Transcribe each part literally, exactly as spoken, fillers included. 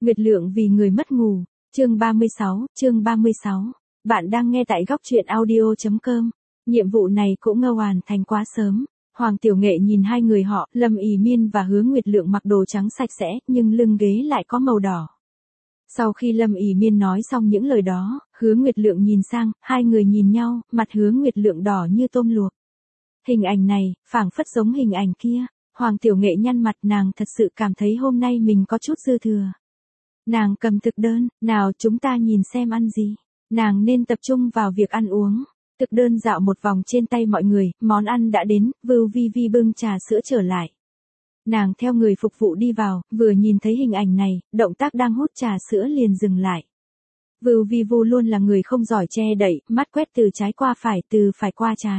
Nguyệt Lượng vì người mất ngủ, chương ba mươi sáu, chương ba mươi sáu. Bạn đang nghe tại góc truyện audio chấm com. Nhiệm vụ này cũng ngơ hoàn thành quá sớm. Hoàng Tiểu Nghệ nhìn hai người họ, Lâm Ỷ Miên và Hứa Nguyệt Lượng mặc đồ trắng sạch sẽ, nhưng lưng ghế lại có màu đỏ. Sau khi Lâm Ỷ Miên nói xong những lời đó, Hứa Nguyệt Lượng nhìn sang, hai người nhìn nhau, mặt Hứa Nguyệt Lượng đỏ như tôm luộc. Hình ảnh này, phảng phất giống hình ảnh kia. Hoàng Tiểu Nghệ nhăn mặt, nàng thật sự cảm thấy hôm nay mình có chút dư thừa. Nàng cầm thực đơn, nào chúng ta nhìn xem ăn gì. Nàng nên tập trung vào việc ăn uống. Thực đơn dạo một vòng trên tay mọi người, món ăn đã đến, Vưu Vi Vi bưng trà sữa trở lại. Nàng theo người phục vụ đi vào, vừa nhìn thấy hình ảnh này, động tác đang hút trà sữa liền dừng lại. Vưu Vi Vu luôn là người không giỏi che đậy, mắt quét từ trái qua phải, từ phải qua trái.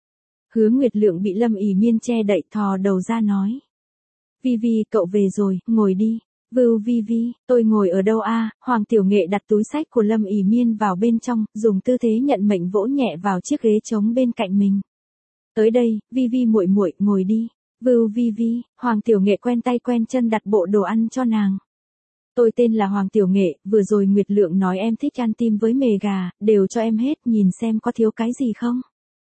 Hứa Nguyệt Lượng bị Lâm Ỷ Miên che đậy, thò đầu ra nói. Vi Vi, cậu về rồi, ngồi đi. Vưu Vi Vi, tôi ngồi ở đâu a? Hoàng Tiểu Nghệ đặt túi sách của Lâm Ỷ Miên vào bên trong, dùng tư thế nhận mệnh vỗ nhẹ vào chiếc ghế trống bên cạnh mình. Tới đây, Vi Vi muội muội, ngồi đi. Vưu Vi Vi, Hoàng Tiểu Nghệ quen tay quen chân đặt bộ đồ ăn cho nàng. Tôi tên là Hoàng Tiểu Nghệ, vừa rồi Nguyệt Lượng nói em thích ăn tim với mề gà, đều cho em hết, nhìn xem có thiếu cái gì không.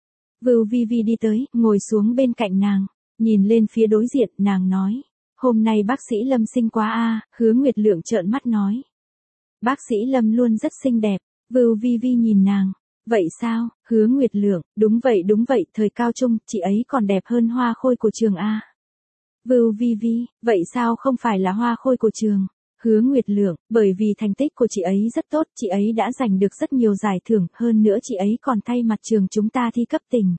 Vưu Vi Vi đi tới, ngồi xuống bên cạnh nàng, nhìn lên phía đối diện, nàng nói. Hôm nay bác sĩ Lâm xinh quá a. Hứa Nguyệt Lượng trợn mắt nói. Bác sĩ Lâm luôn rất xinh đẹp. Vưu Vi Vi nhìn nàng. Vậy sao? Hứa Nguyệt Lượng, đúng vậy đúng vậy, thời cao trung, chị ấy còn đẹp hơn hoa khôi của trường a. Vưu Vi Vi, vậy sao không phải là hoa khôi của trường? Hứa Nguyệt Lượng, bởi vì thành tích của chị ấy rất tốt, chị ấy đã giành được rất nhiều giải thưởng, hơn nữa chị ấy còn thay mặt trường chúng ta thi cấp tỉnh.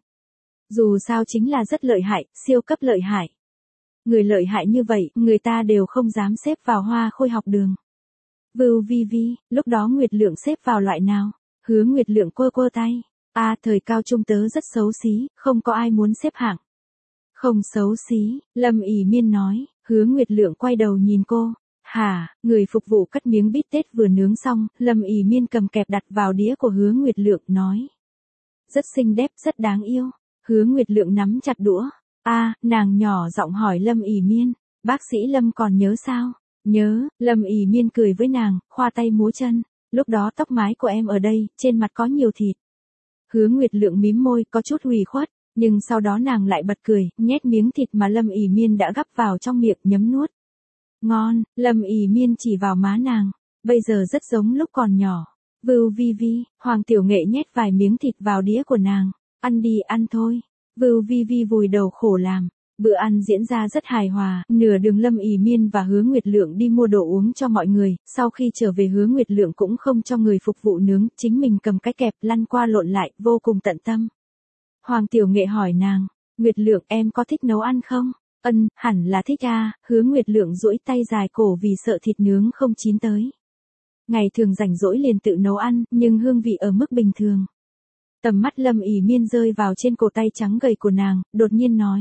Dù sao chính là rất lợi hại, siêu cấp lợi hại. Người lợi hại như vậy, người ta đều không dám xếp vào hoa khôi học đường. Vưu Vi Vi, lúc đó Nguyệt Lượng xếp vào loại nào? Hứa Nguyệt Lượng quơ quơ tay. A, à, thời cao trung tớ rất xấu xí, không có ai muốn xếp hạng. Không xấu xí, Lâm Ỷ Miên nói. Hứa Nguyệt Lượng quay đầu nhìn cô. Hả, người phục vụ cắt miếng bít tết vừa nướng xong, Lâm Ỷ Miên cầm kẹp đặt vào đĩa của Hứa Nguyệt Lượng, nói. Rất xinh đẹp, rất đáng yêu. Hứa Nguyệt Lượng nắm chặt đũa. A, à, nàng nhỏ giọng hỏi Lâm Ỷ Miên, bác sĩ Lâm còn nhớ sao? Nhớ, Lâm Ỷ Miên cười với nàng, khoa tay múa chân, lúc đó tóc mái của em ở đây, trên mặt có nhiều thịt. Hứa Nguyệt Lượng mím môi, có chút ủy khuất, nhưng sau đó nàng lại bật cười, nhét miếng thịt mà Lâm Ỷ Miên đã gắp vào trong miệng, nhấm nuốt. Ngon, Lâm Ỷ Miên chỉ vào má nàng, bây giờ rất giống lúc còn nhỏ. Vưu Vi Vi, Hoàng Tiểu Nghệ nhét vài miếng thịt vào đĩa của nàng, ăn đi ăn thôi. Vưu Vi Vi vùi đầu khổ làm. Bữa ăn diễn ra rất hài hòa, nửa đường Lâm Ỷ Miên và Hứa Nguyệt Lượng đi mua đồ uống cho mọi người, sau khi trở về Hứa Nguyệt Lượng cũng không cho người phục vụ nướng, chính mình cầm cái kẹp lăn qua lộn lại, vô cùng tận tâm. Hoàng Tiểu Nghệ hỏi nàng, Nguyệt Lượng em có thích nấu ăn không? Ân, hẳn là thích a. Hứa Nguyệt Lượng duỗi tay dài cổ vì sợ thịt nướng không chín tới. Ngày thường rảnh rỗi liền tự nấu ăn, nhưng hương vị ở mức bình thường. Tầm mắt Lâm Ỷ Miên rơi vào trên cổ tay trắng gầy của nàng, đột nhiên nói.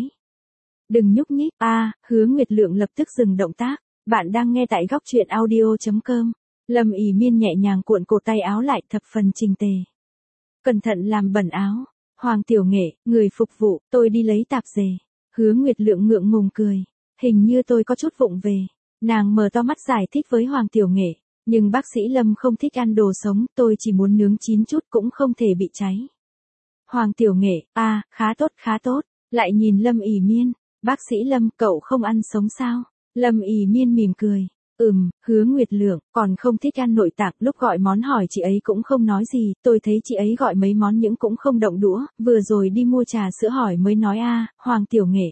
Đừng nhúc nhích, a. À, Hứa Nguyệt Lượng lập tức dừng động tác. Bạn đang nghe tại góc truyện audio chấm com. Lâm Ỷ Miên nhẹ nhàng cuộn cổ tay áo lại thập phần chỉnh tề. Cẩn thận làm bẩn áo. Hoàng Tiểu Nghệ, người phục vụ, tôi đi lấy tạp dề. Hứa Nguyệt Lượng ngượng ngùng cười. Hình như tôi có chút vụng về. Nàng mở to mắt giải thích với Hoàng Tiểu Nghệ. Nhưng bác sĩ Lâm không thích ăn đồ sống, tôi chỉ muốn nướng chín chút cũng không thể bị cháy. Hoàng Tiểu Nghệ, a, à, khá tốt khá tốt, lại nhìn Lâm Ỷ Miên, bác sĩ Lâm, cậu không ăn sống sao? Lâm Ỷ Miên mỉm cười, ừm, Hứa Nguyệt Lượng, còn không thích ăn nội tạng, lúc gọi món hỏi chị ấy cũng không nói gì, tôi thấy chị ấy gọi mấy món những cũng không động đũa, vừa rồi đi mua trà sữa hỏi mới nói a. À, Hoàng Tiểu Nghệ.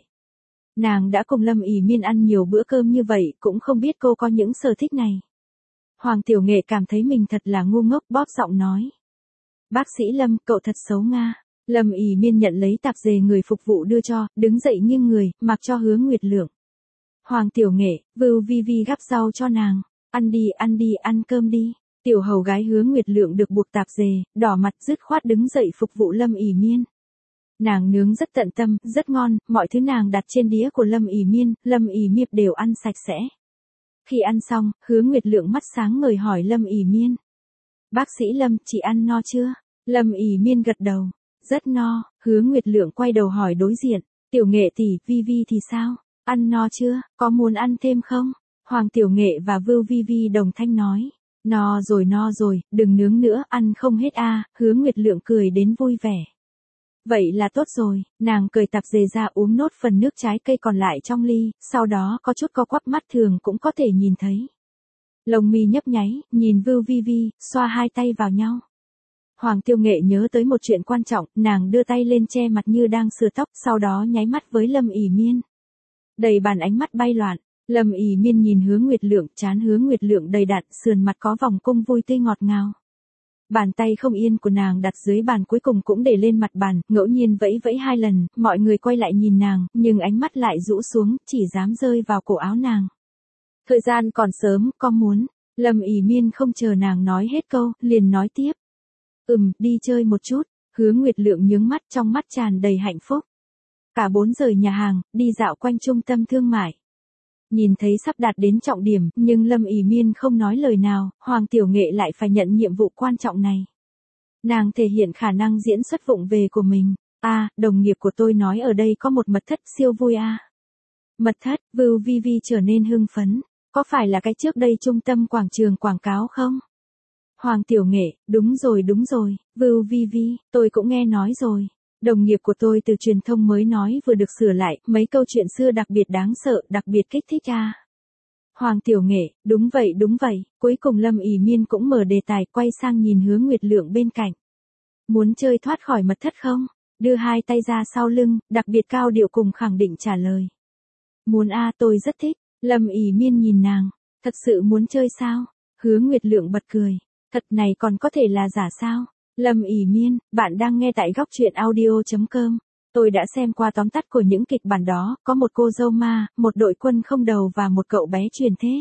Nàng đã cùng Lâm Ỷ Miên ăn nhiều bữa cơm như vậy, cũng không biết cô có những sở thích này. Hoàng Tiểu Nghệ cảm thấy mình thật là ngu ngốc, bóp giọng nói. Bác sĩ Lâm, cậu thật xấu nga. Lâm Ỷ Miên nhận lấy tạp dề người phục vụ đưa cho, đứng dậy nghiêng người, mặc cho Hứa Nguyệt Lượng. Hoàng Tiểu Nghệ, Vưu Vi Vi gắp rau cho nàng. Ăn đi ăn đi ăn cơm đi. Tiểu hầu gái Hứa Nguyệt Lượng được buộc tạp dề, đỏ mặt dứt khoát đứng dậy phục vụ Lâm Ỷ Miên. Nàng nướng rất tận tâm, rất ngon, mọi thứ nàng đặt trên đĩa của Lâm Ỷ Miên, Lâm Ỷ Miên đều ăn sạch sẽ. Khi ăn xong, Hứa Nguyệt Lượng mắt sáng ngời hỏi Lâm Ỷ Miên. Bác sĩ Lâm, chị ăn no chưa? Lâm Ỷ Miên gật đầu. Rất no. Hứa Nguyệt Lượng quay đầu hỏi đối diện. Tiểu Nghệ tỷ, Vi Vi thì sao? Ăn no chưa? Có muốn ăn thêm không? Hoàng Tiểu Nghệ và Vưu Vi Vi đồng thanh nói. No rồi no rồi, đừng nướng nữa, ăn không hết a. À, Hứa Nguyệt Lượng cười đến vui vẻ. Vậy là tốt rồi, nàng cười tạp dề ra uống nốt phần nước trái cây còn lại trong ly, sau đó có chút co quắp mắt thường cũng có thể nhìn thấy. Lông mi nhấp nháy, nhìn Vưu Vi Vi, xoa hai tay vào nhau. Hoàng Tiêu Nghệ nhớ tới một chuyện quan trọng, nàng đưa tay lên che mặt như đang sửa tóc, sau đó nháy mắt với Lâm ỉ Miên. Đầy bàn ánh mắt bay loạn, Lâm ỉ Miên nhìn Hứa Nguyệt Lượng, trán Hứa Nguyệt Lượng đầy đặn, sườn mặt có vòng cung vui tươi ngọt ngào. Bàn tay không yên của nàng đặt dưới bàn cuối cùng cũng để lên mặt bàn, ngẫu nhiên vẫy vẫy hai lần, mọi người quay lại nhìn nàng, nhưng ánh mắt lại rũ xuống, chỉ dám rơi vào cổ áo nàng. Thời gian còn sớm, có muốn. Lâm ỉ Miên không chờ nàng nói hết câu, liền nói tiếp. Ừm, đi chơi một chút. Hứa Nguyệt Lượng nhướng mắt, trong mắt tràn đầy hạnh phúc. Cả bốn rời nhà hàng, đi dạo quanh trung tâm thương mại. Nhìn thấy sắp đạt đến trọng điểm, nhưng Lâm ỉ Miên không nói lời nào, Hoàng Tiểu Nghệ lại phải nhận nhiệm vụ quan trọng này. Nàng thể hiện khả năng diễn xuất vụng về của mình. A, à, đồng nghiệp của tôi nói ở đây có một mật thất siêu vui a. À. Mật thất, Vưu Vi Vi trở nên hưng phấn. Có phải là cái trước đây trung tâm quảng trường quảng cáo không? Hoàng Tiểu Nghệ, đúng rồi đúng rồi, Vưu Vi Vi, tôi cũng nghe nói rồi. Đồng nghiệp của tôi từ truyền thông mới nói vừa được sửa lại, mấy câu chuyện xưa đặc biệt đáng sợ, đặc biệt kích thích à. Hoàng Tiểu Nghệ, đúng vậy đúng vậy, cuối cùng Lâm ỉ Miên cũng mở đề tài quay sang nhìn Hứa Nguyệt Lượng bên cạnh. Muốn chơi thoát khỏi mật thất không? Đưa hai tay ra sau lưng, đặc biệt cao điệu cùng khẳng định trả lời. Muốn a à, tôi rất thích. Lâm ỉ Miên nhìn nàng, thật sự muốn chơi sao? Hứa Nguyệt Lượng bật cười, thật này còn có thể là giả sao? Lâm ỉ Miên, bạn đang nghe tại góc truyện audio chấm com. Tôi đã xem qua tóm tắt của những kịch bản đó, có một cô dâu ma, một đội quân không đầu và một cậu bé truyền thế.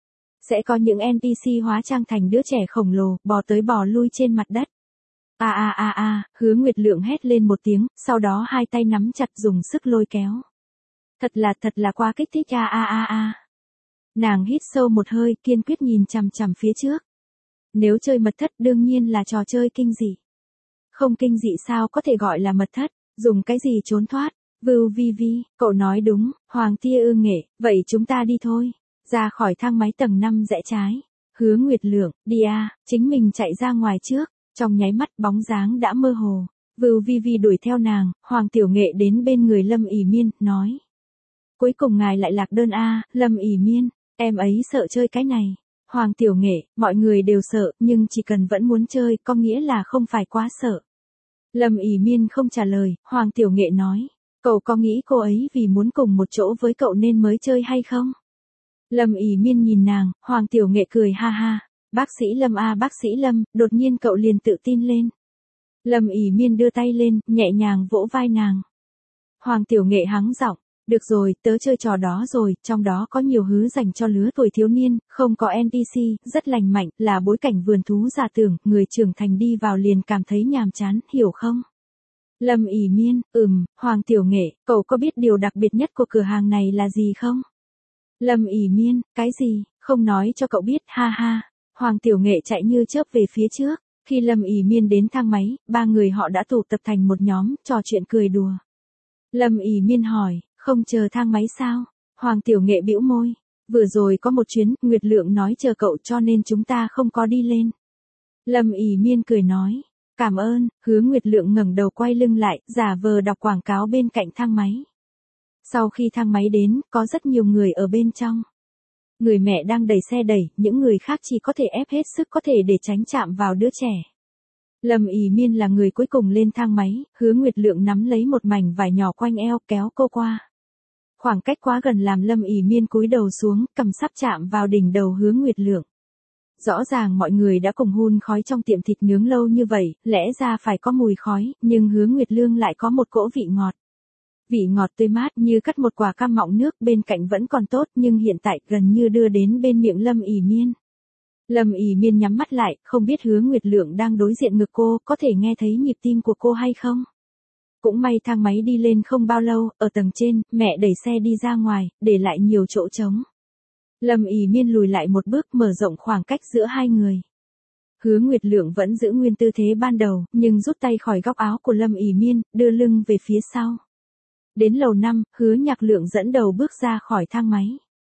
Sẽ có những en pê xê hóa trang thành đứa trẻ khổng lồ, bò tới bò lui trên mặt đất. A a a a, Hứa Nguyệt Lượng hét lên một tiếng, sau đó hai tay nắm chặt dùng sức lôi kéo. Thật là thật là quá kích thích a a a a. Nàng hít sâu một hơi, kiên quyết nhìn chằm chằm phía trước. Nếu chơi mật thất đương nhiên là trò chơi kinh dị. Không kinh dị sao có thể gọi là mật thất, dùng cái gì trốn thoát? Vưu Vi Vi, cậu nói đúng, Hoàng Tia Ư Nghệ, vậy chúng ta đi thôi. Ra khỏi thang máy tầng năm rẽ trái. Hứa Nguyệt Lượng, đi a, chính mình chạy ra ngoài trước, trong nháy mắt bóng dáng đã mơ hồ. Vưu Vi Vi đuổi theo nàng, Hoàng Tiểu Nghệ đến bên người Lâm ỉ Miên, nói. Cuối cùng ngài lại lạc đơn a, Lâm ỉ Miên, em ấy sợ chơi cái này. Hoàng Tiểu Nghệ, mọi người đều sợ, nhưng chỉ cần vẫn muốn chơi, có nghĩa là không phải quá sợ. Lâm ỉ Miên không trả lời, Hoàng Tiểu Nghệ nói, cậu có nghĩ cô ấy vì muốn cùng một chỗ với cậu nên mới chơi hay không? Lâm ỉ Miên nhìn nàng, Hoàng Tiểu Nghệ cười ha ha, bác sĩ Lâm a bác sĩ Lâm, đột nhiên cậu liền tự tin lên. Lâm ỉ Miên đưa tay lên, nhẹ nhàng vỗ vai nàng. Hoàng Tiểu Nghệ hắng giọng. Được rồi, tớ chơi trò đó rồi, trong đó có nhiều hứ dành cho lứa tuổi thiếu niên, không có en pê xê, rất lành mạnh, là bối cảnh vườn thú giả tưởng, người trưởng thành đi vào liền cảm thấy nhàm chán, hiểu không? Lâm ỉ Miên, ừm, Hoàng Tiểu Nghệ, cậu có biết điều đặc biệt nhất của cửa hàng này là gì không? Lâm ỉ Miên, cái gì, không nói cho cậu biết, ha ha. Hoàng Tiểu Nghệ chạy như chớp về phía trước, khi Lâm ỉ Miên đến thang máy, ba người họ đã tụ tập thành một nhóm, trò chuyện cười đùa. Lâm ỉ Miên hỏi. Không chờ thang máy sao? Hoàng Tiểu Nghệ bĩu môi. Vừa rồi có một chuyến, Nguyệt Lượng nói chờ cậu cho nên chúng ta không có đi lên. Lâm ỉ Miên cười nói. Cảm ơn, Hứa Nguyệt Lượng ngẩng đầu quay lưng lại, giả vờ đọc quảng cáo bên cạnh thang máy. Sau khi thang máy đến, có rất nhiều người ở bên trong. Người mẹ đang đẩy xe đẩy, những người khác chỉ có thể ép hết sức có thể để tránh chạm vào đứa trẻ. Lâm ỉ Miên là người cuối cùng lên thang máy, Hứa Nguyệt Lượng nắm lấy một mảnh vải nhỏ quanh eo kéo cô qua. Khoảng cách quá gần làm Lâm ỉ Miên cúi đầu xuống, cầm sắp chạm vào đỉnh đầu Hứa Nguyệt Lượng. Rõ ràng mọi người đã cùng hun khói trong tiệm thịt nướng lâu như vậy, lẽ ra phải có mùi khói, nhưng Hứa Nguyệt Lương lại có một cỗ vị ngọt. Vị ngọt tươi mát như cắt một quả cam mọng nước, bên cạnh vẫn còn tốt nhưng hiện tại gần như đưa đến bên miệng Lâm ỉ Miên. Lâm ỉ Miên nhắm mắt lại, không biết Hứa Nguyệt Lượng đang đối diện ngực cô, có thể nghe thấy nhịp tim của cô hay không? Cũng may thang máy đi lên không bao lâu, ở tầng trên, mẹ đẩy xe đi ra ngoài, để lại nhiều chỗ trống. Lâm ỉ Miên lùi lại một bước mở rộng khoảng cách giữa hai người. Hứa Nguyệt Lượng vẫn giữ nguyên tư thế ban đầu, nhưng rút tay khỏi góc áo của Lâm ỉ Miên, đưa lưng về phía sau. Đến lầu năm, Hứa Nhạc Lượng dẫn đầu bước ra khỏi thang máy.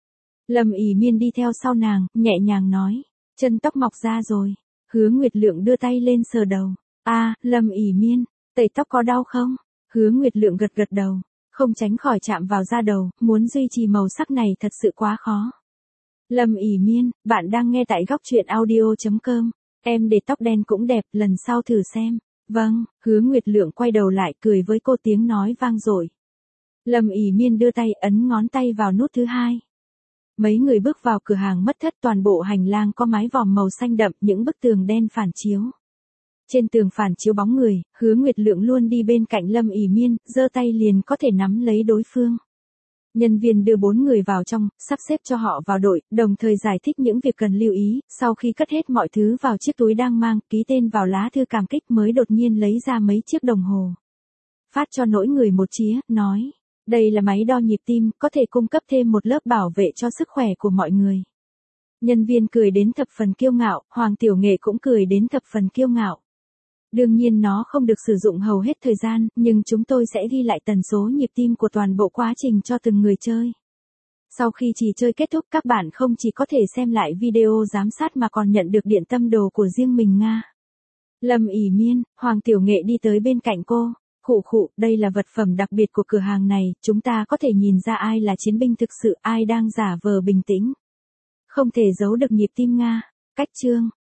Lâm ỉ miên đi theo sau nàng, nhẹ nhàng nói. Chân tóc mọc ra rồi. Hứa Nguyệt Lượng đưa tay lên sờ đầu. A, Lâm ỉ miên, tẩy tóc có đau không? Hứa Nguyệt Lượng gật gật đầu. Không tránh khỏi chạm vào da đầu, muốn duy trì màu sắc này thật sự quá khó. Lâm ỉ miên, bạn đang nghe tại góc truyện audio.com. Em để tóc đen cũng đẹp, lần sau thử xem. Vâng, Hứa Nguyệt Lượng quay đầu lại cười với cô, tiếng nói vang dội. Lâm ỉ miên đưa tay ấn ngón tay vào nút thứ hai. Mấy người bước vào cửa hàng mất thất, toàn bộ hành lang có mái vòm màu xanh đậm, những bức tường đen phản chiếu. Trên tường phản chiếu bóng người, Hứa Nguyệt Lượng luôn đi bên cạnh Lâm ỉ miên, giơ tay liền có thể nắm lấy đối phương. Nhân viên đưa bốn người vào trong, sắp xếp cho họ vào đội, đồng thời giải thích những việc cần lưu ý, sau khi cất hết mọi thứ vào chiếc túi đang mang, ký tên vào lá thư cảm kích mới đột nhiên lấy ra mấy chiếc đồng hồ. Phát cho mỗi người một chĩa, nói, đây là máy đo nhịp tim, có thể cung cấp thêm một lớp bảo vệ cho sức khỏe của mọi người. Nhân viên cười đến thập phần kiêu ngạo, Hoàng Tiểu Nghệ cũng cười đến thập phần kiêu ngạo. Đương nhiên nó không được sử dụng hầu hết thời gian, nhưng chúng tôi sẽ ghi lại tần số nhịp tim của toàn bộ quá trình cho từng người chơi. Sau khi trò chơi kết thúc, các bạn không chỉ có thể xem lại video giám sát mà còn nhận được điện tâm đồ của riêng mình Nga. Lâm ỉ miên, Hoàng Tiểu Nghệ đi tới bên cạnh cô. Khụ khụ, đây là vật phẩm đặc biệt của cửa hàng này, chúng ta có thể nhìn ra ai là chiến binh thực sự, ai đang giả vờ bình tĩnh. Không thể giấu được nhịp tim Nga. Cách chương.